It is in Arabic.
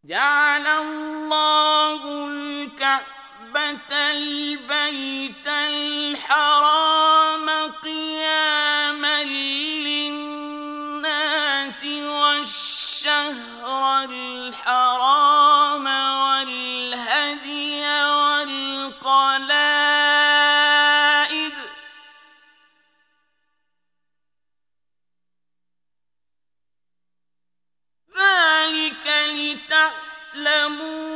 جعل الله الكعبة البيت الحرام قياما للناس والشهر الحرام والهدي والقلائد ذلك لتعلموا